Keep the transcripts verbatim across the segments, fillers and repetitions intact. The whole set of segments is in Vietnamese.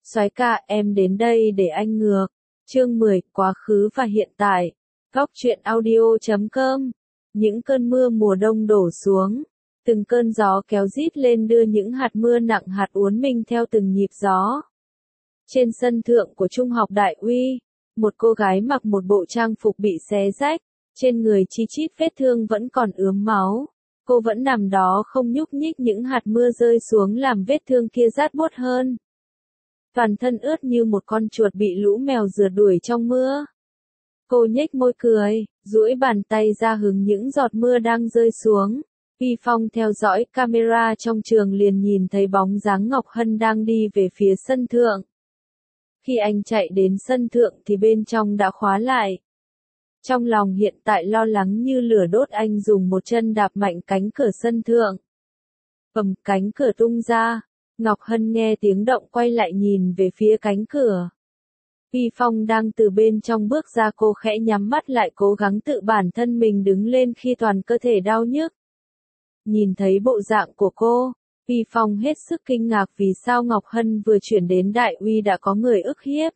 Soái ca, em đến đây để anh ngược. Chương mười, quá khứ và hiện tại. Góc truyện audio chấm com. Những cơn mưa mùa đông đổ xuống. Từng cơn gió kéo rít lên đưa những hạt mưa nặng hạt uốn mình theo từng nhịp gió. Trên sân thượng của Trung học Đại Uy, một cô gái mặc một bộ trang phục bị xé rách, trên người chi chít vết thương vẫn còn ướm máu. Cô vẫn nằm đó không nhúc nhích, những hạt mưa rơi xuống làm vết thương kia rát buốt hơn. Toàn thân ướt như một con chuột bị lũ mèo rượt đuổi trong mưa. Cô nhếch môi cười, duỗi bàn tay ra hứng những giọt mưa đang rơi xuống. Uy Phong theo dõi camera trong trường liền nhìn thấy bóng dáng Ngọc Hân đang đi về phía sân thượng. Khi anh chạy đến sân thượng thì bên trong đã khóa lại. Trong lòng hiện tại lo lắng như lửa đốt, anh dùng một chân đạp mạnh cánh cửa sân thượng. Bầm, cánh cửa tung ra. Ngọc Hân nghe tiếng động quay lại nhìn về phía cánh cửa. Uy Phong đang từ bên trong bước ra, cô khẽ nhắm mắt lại cố gắng tự bản thân mình đứng lên khi toàn cơ thể đau nhức. Nhìn thấy bộ dạng của cô, Uy Phong hết sức kinh ngạc vì sao Ngọc Hân vừa chuyển đến Đại Uy đã có người ức hiếp.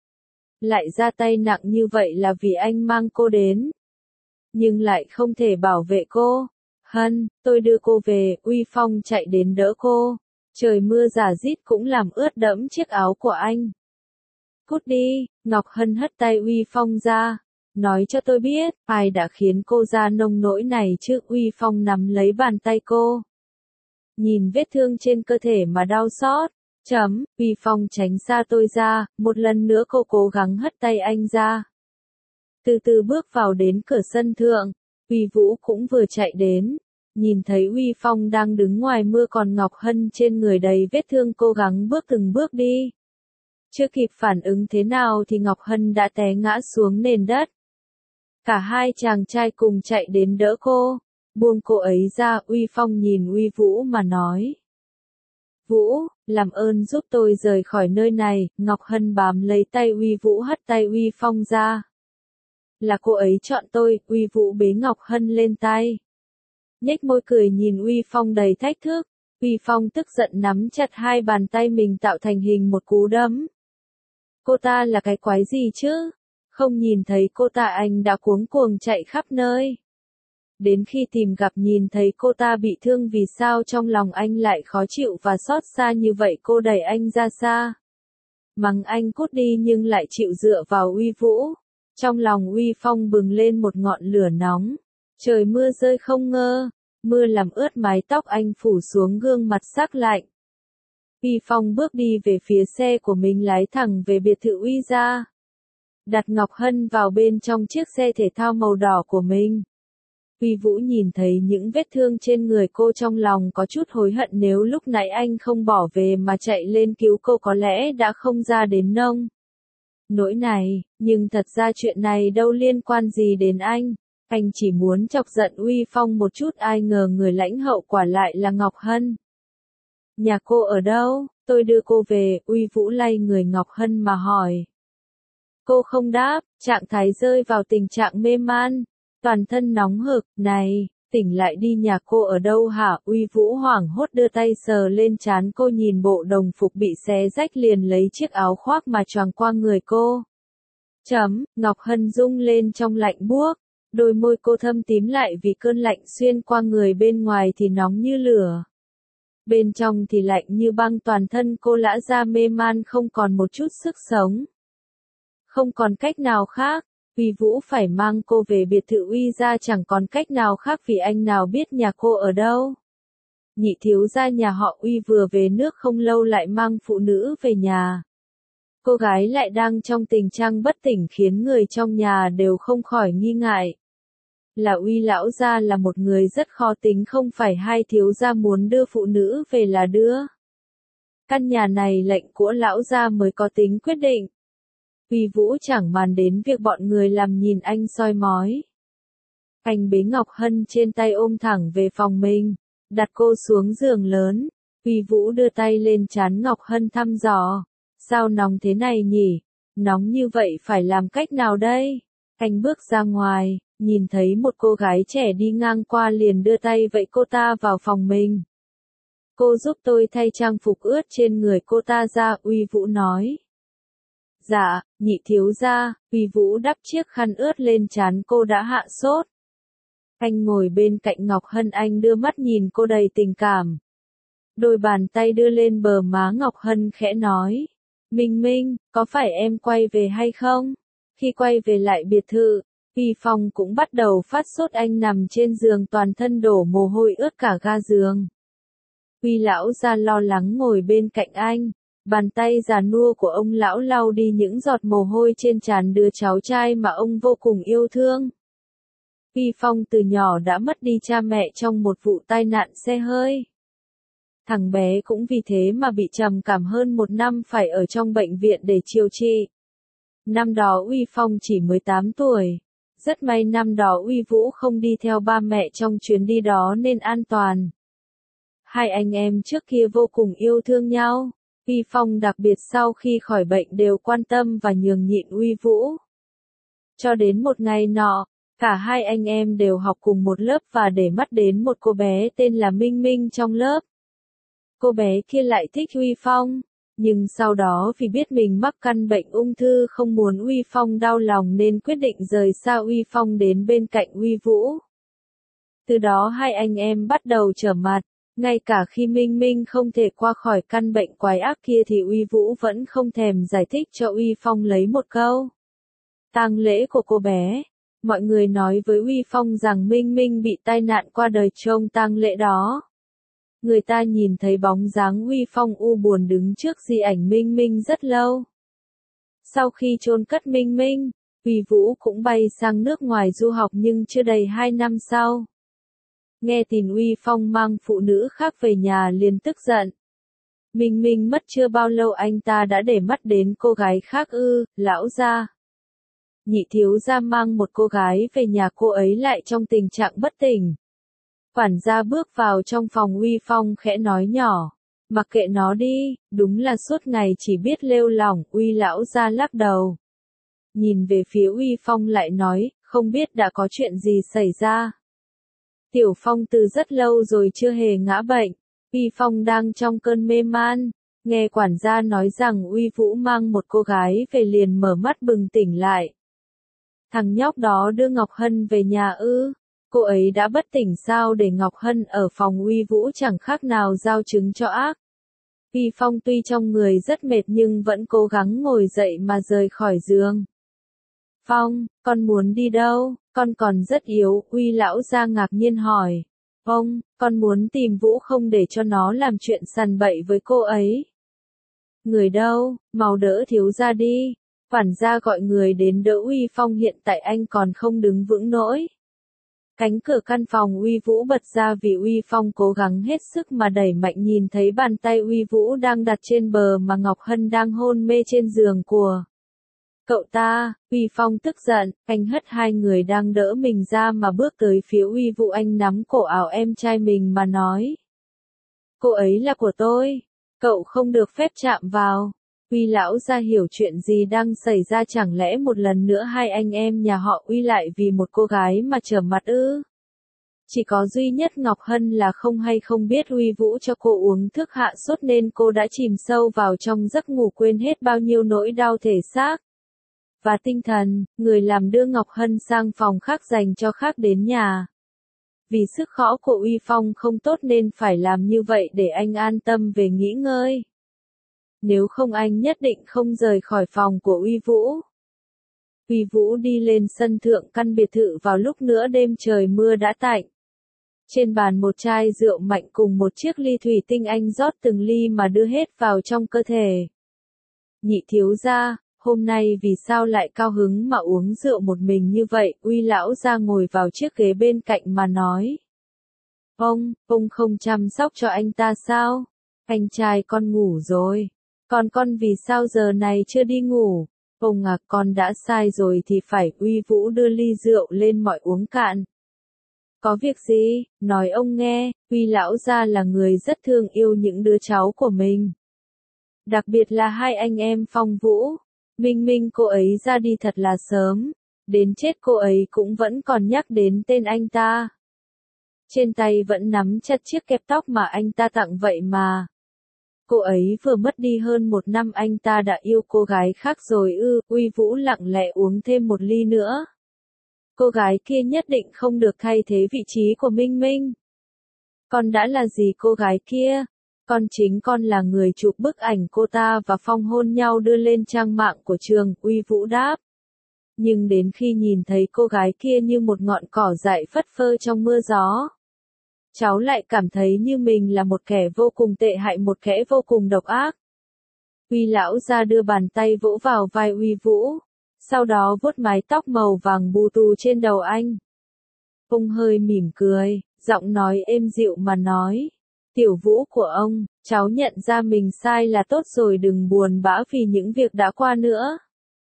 Lại ra tay nặng như vậy là vì anh mang cô đến. Nhưng lại không thể bảo vệ cô. Hân, tôi đưa cô về. Uy Phong chạy đến đỡ cô. Trời mưa rả rít cũng làm ướt đẫm chiếc áo của anh. Cút đi, Ngọc Hân hất tay Uy Phong ra. Nói cho tôi biết, ai đã khiến cô ra nông nỗi này chứ? Uy Phong nắm lấy bàn tay cô. Nhìn vết thương trên cơ thể mà đau xót. Chấm, Uy Phong tránh xa tôi ra, một lần nữa cô cố gắng hất tay anh ra. Từ từ bước vào đến cửa sân thượng, Uy Vũ cũng vừa chạy đến. Nhìn thấy Uy Phong đang đứng ngoài mưa còn Ngọc Hân trên người đầy vết thương, cố gắng bước từng bước đi. Chưa kịp phản ứng thế nào thì Ngọc Hân đã té ngã xuống nền đất. Cả hai chàng trai cùng chạy đến đỡ cô, buông cô ấy ra. Uy Phong nhìn Uy Vũ mà nói. Vũ, làm ơn giúp tôi rời khỏi nơi này. Ngọc Hân bám lấy tay Uy Vũ hất tay Uy Phong ra. Là cô ấy chọn tôi. Uy Vũ bế Ngọc Hân lên tay. Nhếch môi cười nhìn Uy Phong đầy thách thức. Uy Phong tức giận nắm chặt hai bàn tay mình tạo thành hình một cú đấm. Cô ta là cái quái gì chứ? Không nhìn thấy cô ta anh đã cuống cuồng chạy khắp nơi. Đến khi tìm gặp nhìn thấy cô ta bị thương, vì sao trong lòng anh lại khó chịu và xót xa như vậy? Cô đẩy anh ra xa. Mắng anh cút đi nhưng lại chịu dựa vào Uy Vũ. Trong lòng Uy Phong bừng lên một ngọn lửa nóng. Trời mưa rơi không ngơ. Mưa làm ướt mái tóc anh phủ xuống gương mặt sắc lạnh. Uy Phong bước đi về phía xe của mình, lái thẳng về biệt thự Uy gia. Đặt Ngọc Hân vào bên trong chiếc xe thể thao màu đỏ của mình. Uy Vũ nhìn thấy những vết thương trên người cô, trong lòng có chút hối hận, nếu lúc nãy anh không bỏ về mà chạy lên cứu cô có lẽ đã không ra đến nông nỗi này, nhưng thật ra chuyện này đâu liên quan gì đến anh. Anh chỉ muốn chọc giận Uy Phong một chút, ai ngờ người lãnh hậu quả lại là Ngọc Hân. Nhà cô ở đâu? Tôi đưa cô về. Uy Vũ lay người Ngọc Hân mà hỏi. Cô không đáp, trạng thái rơi vào tình trạng mê man, toàn thân nóng hực. Này, tỉnh lại đi, nhà cô ở đâu hả? Uy Vũ hoảng hốt đưa tay sờ lên trán cô, nhìn bộ đồng phục bị xé rách liền lấy chiếc áo khoác mà choàng qua người cô. Chấm, Ngọc Hân rung lên trong lạnh buốt. Đôi môi cô thâm tím lại vì cơn lạnh xuyên qua người, bên ngoài thì nóng như lửa. Bên trong thì lạnh như băng, toàn thân cô lã ra mê man không còn một chút sức sống. Không còn cách nào khác, Uy Vũ phải mang cô về biệt thự Uy gia, chẳng còn cách nào khác vì anh nào biết nhà cô ở đâu. Nhị thiếu gia nhà họ Uy vừa về nước không lâu lại mang phụ nữ về nhà. Cô gái lại đang trong tình trạng bất tỉnh khiến người trong nhà đều không khỏi nghi ngại. Là Uy lão gia là một người rất khó tính, không phải hai thiếu gia muốn đưa phụ nữ về là đưa. Căn nhà này lệnh của lão gia mới có tính quyết định. Uy Vũ chẳng màng đến việc bọn người làm nhìn anh soi mói. Anh bế Ngọc Hân trên tay ôm thẳng về phòng mình, đặt cô xuống giường lớn. Uy Vũ đưa tay lên trán Ngọc Hân thăm dò. Sao nóng thế này nhỉ? Nóng như vậy phải làm cách nào đây? Anh bước ra ngoài, nhìn thấy một cô gái trẻ đi ngang qua liền đưa tay vẫy cô ta vào phòng mình. Cô giúp tôi thay trang phục ướt trên người cô ta ra, Uy Vũ nói. Dạ, nhị thiếu gia, Uy Vũ đắp chiếc khăn ướt lên trán cô đã hạ sốt. Anh ngồi bên cạnh Ngọc Hân, anh đưa mắt nhìn cô đầy tình cảm. Đôi bàn tay đưa lên bờ má Ngọc Hân khẽ nói. Minh Minh, có phải em quay về hay không? Khi quay về lại biệt thự, Uy Phong cũng bắt đầu phát sốt, anh nằm trên giường toàn thân đổ mồ hôi ướt cả ga giường. Uy lão gia lo lắng ngồi bên cạnh anh, bàn tay già nua của ông lão lau đi những giọt mồ hôi trên trán đứa cháu trai mà ông vô cùng yêu thương. Uy Phong từ nhỏ đã mất đi cha mẹ trong một vụ tai nạn xe hơi. Thằng bé cũng vì thế mà bị trầm cảm hơn một năm, phải ở trong bệnh viện để điều trị. Năm đó Uy Phong chỉ mười tám tuổi. Rất may năm đó Uy Vũ không đi theo ba mẹ trong chuyến đi đó nên an toàn. Hai anh em trước kia vô cùng yêu thương nhau. Uy Phong đặc biệt sau khi khỏi bệnh đều quan tâm và nhường nhịn Uy Vũ. Cho đến một ngày nọ, cả hai anh em đều học cùng một lớp và để mắt đến một cô bé tên là Minh Minh trong lớp. Cô bé kia lại thích Uy Phong, nhưng sau đó vì biết mình mắc căn bệnh ung thư không muốn Uy Phong đau lòng nên quyết định rời xa Uy Phong đến bên cạnh Uy Vũ. Từ đó hai anh em bắt đầu trở mặt, ngay cả khi Minh Minh không thể qua khỏi căn bệnh quái ác kia thì Uy Vũ vẫn không thèm giải thích cho Uy Phong lấy một câu. Tang lễ của cô bé, mọi người nói với Uy Phong rằng Minh Minh bị tai nạn qua đời trong tang lễ đó. Người ta nhìn thấy bóng dáng Uy Phong u buồn đứng trước di ảnh Minh Minh rất lâu. Sau khi chôn cất Minh Minh, Uy Vũ cũng bay sang nước ngoài du học, nhưng chưa đầy hai năm sau. Nghe tin Uy Phong mang phụ nữ khác về nhà liền tức giận. Minh Minh mất chưa bao lâu anh ta đã để mắt đến cô gái khác ư, lão gia. Nhị thiếu gia mang một cô gái về nhà, cô ấy lại trong tình trạng bất tỉnh. Quản gia bước vào trong phòng, Uy Phong khẽ nói nhỏ. Mặc kệ nó đi, đúng là suốt ngày chỉ biết lêu lỏng, Uy lão gia lắc đầu. Nhìn về phía Uy Phong lại nói, không biết đã có chuyện gì xảy ra. Tiểu Phong từ rất lâu rồi chưa hề ngã bệnh. Uy Phong đang trong cơn mê man. Nghe quản gia nói rằng Uy Vũ mang một cô gái về liền mở mắt bừng tỉnh lại. Thằng nhóc đó đưa Ngọc Hân về nhà ư? Cô ấy đã bất tỉnh sao để Ngọc Hân ở phòng Uy Vũ chẳng khác nào giao trứng cho ác. Uy Phong tuy trong người rất mệt nhưng vẫn cố gắng ngồi dậy mà rời khỏi giường. Phong, con muốn đi đâu? Con còn rất yếu, Uy lão gia ngạc nhiên hỏi. Ông, con muốn tìm Vũ không để cho nó làm chuyện sằn bậy với cô ấy. Người đâu, mau đỡ thiếu gia đi. Quản gia gọi người đến đỡ Uy Phong, hiện tại anh còn không đứng vững nổi. Cánh cửa căn phòng Uy Vũ bật ra vì Uy Phong cố gắng hết sức mà đẩy mạnh, nhìn thấy bàn tay Uy Vũ đang đặt trên bờ mà Ngọc Hân đang hôn mê trên giường của cậu ta. Uy Phong tức giận, anh hất hai người đang đỡ mình ra mà bước tới phía Uy Vũ, anh nắm cổ áo em trai mình mà nói. Cô ấy là của tôi, cậu không được phép chạm vào. Uy lão gia hiểu chuyện gì đang xảy ra, chẳng lẽ một lần nữa hai anh em nhà họ Uy lại vì một cô gái mà trở mặt ư? Chỉ có duy nhất Ngọc Hân là không hay không biết Uy Vũ cho cô uống thuốc hạ sốt nên cô đã chìm sâu vào trong giấc ngủ, quên hết bao nhiêu nỗi đau thể xác và tinh thần. Người làm đưa Ngọc Hân sang phòng khác dành cho khác đến nhà. Vì sức khỏe của Uy Phong không tốt nên phải làm như vậy để anh an tâm về nghỉ ngơi. Nếu không anh nhất định không rời khỏi phòng của Uy Vũ. Uy Vũ đi lên sân thượng căn biệt thự vào lúc nửa đêm, trời mưa đã tạnh. Trên bàn một chai rượu mạnh cùng một chiếc ly thủy tinh, anh rót từng ly mà đưa hết vào trong cơ thể. Nhị thiếu gia, hôm nay vì sao lại cao hứng mà uống rượu một mình như vậy? Uy lão gia ngồi vào chiếc ghế bên cạnh mà nói. Ông, ông không chăm sóc cho anh ta sao? Anh trai con ngủ rồi. Còn con vì sao giờ này chưa đi ngủ? Ông à, con đã sai rồi thì phải. Uy Vũ đưa ly rượu lên mọi uống cạn. Có việc gì? Nói ông nghe. Uy lão gia là người rất thương yêu những đứa cháu của mình. Đặc biệt là hai anh em Phong Vũ. Minh Minh cô ấy ra đi thật là sớm. Đến chết cô ấy cũng vẫn còn nhắc đến tên anh ta. trên tay vẫn nắm chặt chiếc kẹp tóc mà anh ta tặng vậy mà. Cô ấy vừa mất đi hơn một năm anh ta đã yêu cô gái khác rồi ư, Uy Vũ lặng lẽ uống thêm một ly nữa. Cô gái kia nhất định không được thay thế vị trí của Minh Minh. Con đã là gì cô gái kia? Con chính con là người chụp bức ảnh cô ta và Phong hôn nhau đưa lên trang mạng của trường, Uy Vũ đáp. Nhưng đến khi nhìn thấy cô gái kia như một ngọn cỏ dại phất phơ trong mưa gió, cháu lại cảm thấy như mình là một kẻ vô cùng tệ hại, một kẻ vô cùng độc ác. Uy lão ra đưa bàn tay vỗ vào vai Uy Vũ, sau đó vuốt mái tóc màu vàng bù tù trên đầu anh. Ông hơi mỉm cười, giọng nói êm dịu mà nói, Tiểu Vũ của ông, cháu nhận ra mình sai là tốt rồi, đừng buồn bã vì những việc đã qua nữa.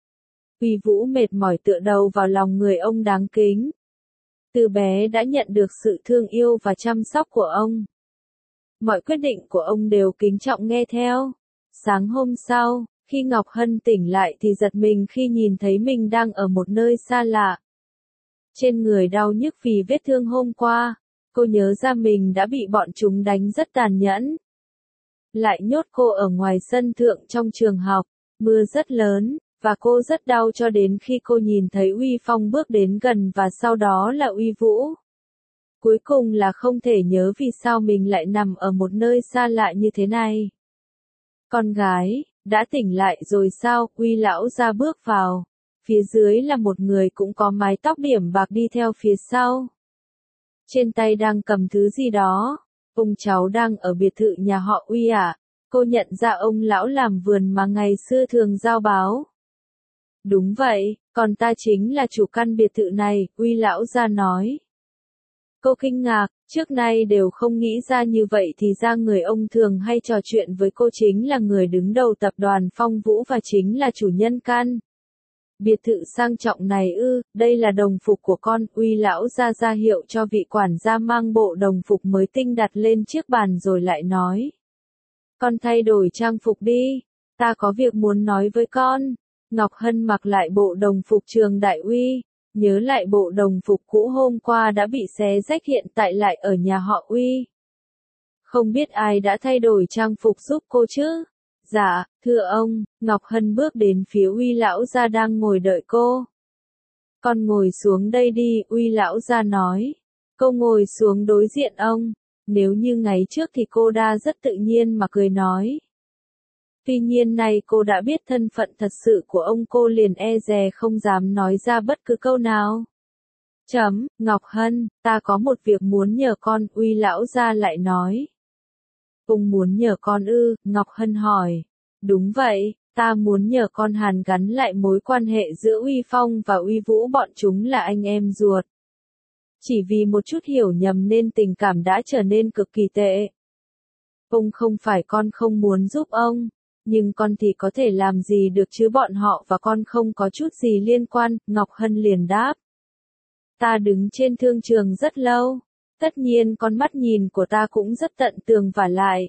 Uy Vũ mệt mỏi tựa đầu vào lòng người ông đáng kính. Từ bé đã nhận được sự thương yêu và chăm sóc của ông. Mọi quyết định của ông đều kính trọng nghe theo. Sáng hôm sau, khi Ngọc Hân tỉnh lại thì giật mình khi nhìn thấy mình đang ở một nơi xa lạ. Trên người đau nhức vì vết thương hôm qua, cô nhớ ra mình đã bị bọn chúng đánh rất tàn nhẫn. Lại nhốt cô ở ngoài sân thượng trong trường học, mưa rất lớn, và cô rất đau cho đến khi cô nhìn thấy Uy Phong bước đến gần và sau đó là Uy Vũ. Cuối cùng là không thể nhớ vì sao mình lại nằm ở một nơi xa lạ như thế này. Con gái, đã tỉnh lại rồi sao? Uy lão ra bước vào. Phía dưới là một người cũng có mái tóc điểm bạc đi theo phía sau. Trên tay đang cầm thứ gì đó. Ông cháu đang ở biệt thự nhà họ Uy à? Cô nhận ra ông lão làm vườn mà ngày xưa thường giao báo. Đúng vậy, còn ta chính là chủ căn biệt thự này, Uy lão ra nói. Cô kinh ngạc, trước nay đều không nghĩ ra như vậy thì ra người ông thường hay trò chuyện với cô chính là người đứng đầu tập đoàn Phong Vũ và chính là chủ nhân căn biệt thự sang trọng này ư, đây là đồng phục của con, Uy lão ra ra hiệu cho vị quản gia mang bộ đồng phục mới tinh đặt lên chiếc bàn rồi lại nói. Con thay đổi trang phục đi, ta có việc muốn nói với con. Ngọc Hân mặc lại bộ đồng phục trường đại Uy, nhớ lại bộ đồng phục cũ hôm qua đã bị xé rách hiện tại lại ở nhà họ Uy. Không biết ai đã thay đổi trang phục giúp cô chứ? Dạ, thưa ông, Ngọc Hân bước đến phía Uy lão gia đang ngồi đợi cô. Con ngồi xuống đây đi, Uy lão gia nói. Cô ngồi xuống đối diện ông. Nếu như ngày trước thì cô đã rất tự nhiên mà cười nói. Tuy nhiên nay cô đã biết thân phận thật sự của ông, cô liền e dè không dám nói ra bất cứ câu nào. Chấm, Ngọc Hân, ta có một việc muốn nhờ con, Uy lão gia lại nói. Ông muốn nhờ con ư, Ngọc Hân hỏi. Đúng vậy, ta muốn nhờ con hàn gắn lại mối quan hệ giữa Uy Phong và Uy Vũ, bọn chúng là anh em ruột. Chỉ vì một chút hiểu nhầm nên tình cảm đã trở nên cực kỳ tệ. Ông không phải con không muốn giúp ông, nhưng con thì có thể làm gì được chứ, bọn họ và con không có chút gì liên quan, Ngọc Hân liền đáp. Ta đứng trên thương trường rất lâu, tất nhiên con mắt nhìn của ta cũng rất tận tường và lại.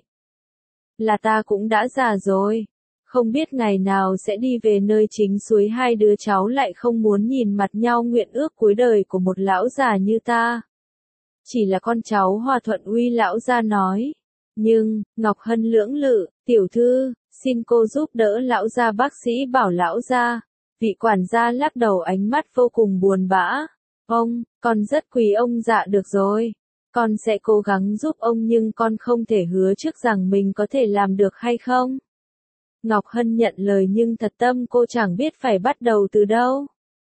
Là ta cũng đã già rồi, không biết ngày nào sẽ đi về nơi chính suối, hai đứa cháu lại không muốn nhìn mặt nhau, nguyện ước cuối đời của một lão già như ta. Chỉ là con cháu hòa thuận, Uy lão gia nói. Nhưng, Ngọc Hân lưỡng lự, tiểu thư, xin cô giúp đỡ lão gia, bác sĩ bảo lão gia. Vị quản gia lắc đầu, ánh mắt vô cùng buồn bã. Ông, con rất quý ông. Dạ được rồi. Con sẽ cố gắng giúp ông nhưng con không thể hứa trước rằng mình có thể làm được hay không. Ngọc Hân nhận lời nhưng thật tâm cô chẳng biết phải bắt đầu từ đâu.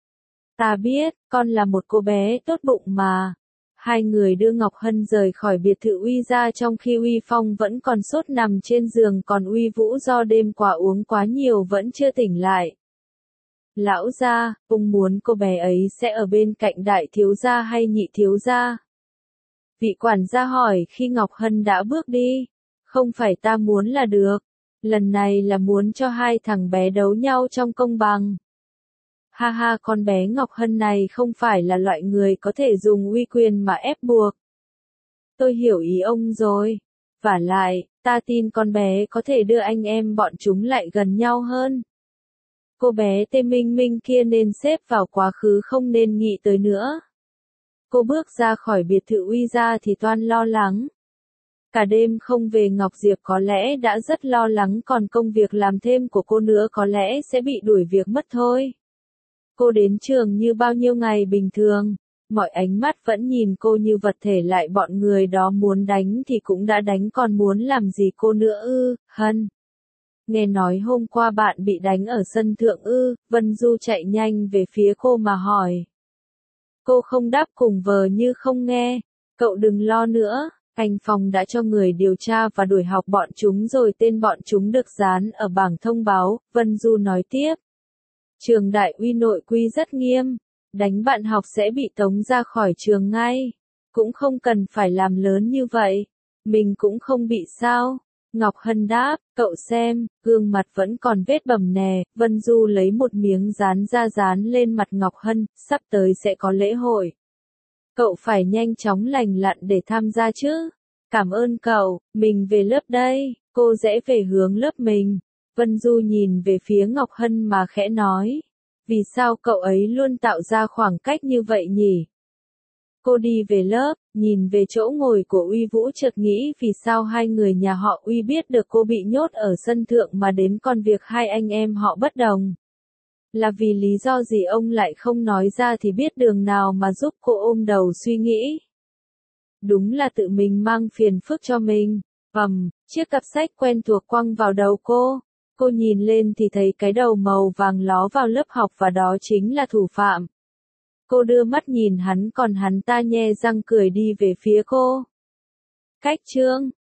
Ta biết, con là một cô bé tốt bụng mà. Hai người đưa Ngọc Hân rời khỏi biệt thự Uy ra trong khi Uy Phong vẫn còn sốt nằm trên giường, còn Uy Vũ do đêm qua uống quá nhiều vẫn chưa tỉnh lại. Lão gia, ông muốn cô bé ấy sẽ ở bên cạnh đại thiếu gia hay nhị thiếu gia? Vị quản gia hỏi khi Ngọc Hân đã bước đi. Không phải ta muốn là được. Lần này là muốn cho hai thằng bé đấu nhau trong công bằng. Ha ha, con bé Ngọc Hân này không phải là loại người có thể dùng uy quyền mà ép buộc. Tôi hiểu ý ông rồi. Vả lại, ta tin con bé có thể đưa anh em bọn chúng lại gần nhau hơn. Cô bé tên Minh Minh kia nên xếp vào quá khứ, không nên nghĩ tới nữa. Cô bước ra khỏi biệt thự Uy Gia thì toan lo lắng. Cả đêm không về Ngọc Diệp có lẽ đã rất lo lắng, còn công việc làm thêm của cô nữa có lẽ sẽ bị đuổi việc mất thôi. Cô đến trường như bao nhiêu ngày bình thường, mọi ánh mắt vẫn nhìn cô như vật thể, lại bọn người đó muốn đánh thì cũng đã đánh, còn muốn làm gì cô nữa ư? Hân. Nghe nói hôm qua bạn bị đánh ở sân thượng ư? Vân Du chạy nhanh về phía cô mà hỏi. Cô không đáp, cùng vờ như không nghe. Cậu đừng lo nữa, anh Phong đã cho người điều tra và đuổi học bọn chúng rồi, tên bọn chúng được dán ở bảng thông báo. Vân Du nói tiếp. Trường Đại Uy nội quy rất nghiêm, đánh bạn học sẽ bị tống ra khỏi trường ngay. Cũng không cần phải làm lớn như vậy, mình cũng không bị sao. Ngọc Hân đáp, cậu xem, gương mặt vẫn còn vết bầm nè. Vân Du lấy một miếng dán da dán lên mặt Ngọc Hân, sắp tới sẽ có lễ hội. Cậu phải nhanh chóng lành lặn để tham gia chứ. Cảm ơn cậu, mình về lớp đây. Cô rẽ về hướng lớp mình. Vân Du nhìn về phía Ngọc Hân mà khẽ nói. Vì sao cậu ấy luôn tạo ra khoảng cách như vậy nhỉ? Cô đi về lớp, nhìn về chỗ ngồi của Uy Vũ, chợt nghĩ vì sao hai người nhà họ Uy biết được cô bị nhốt ở sân thượng mà đến, còn việc hai anh em họ bất đồng. Là vì lý do gì ông lại không nói ra thì biết đường nào mà giúp cô ôm đầu suy nghĩ. Đúng là tự mình mang phiền phức cho mình. Ầm, chiếc cặp sách quen thuộc quăng vào đầu cô. Cô nhìn lên thì thấy cái đầu màu vàng ló vào lớp học và đó chính là thủ phạm. Cô đưa mắt nhìn hắn, còn hắn ta nhe răng cười đi về phía cô. Cách chương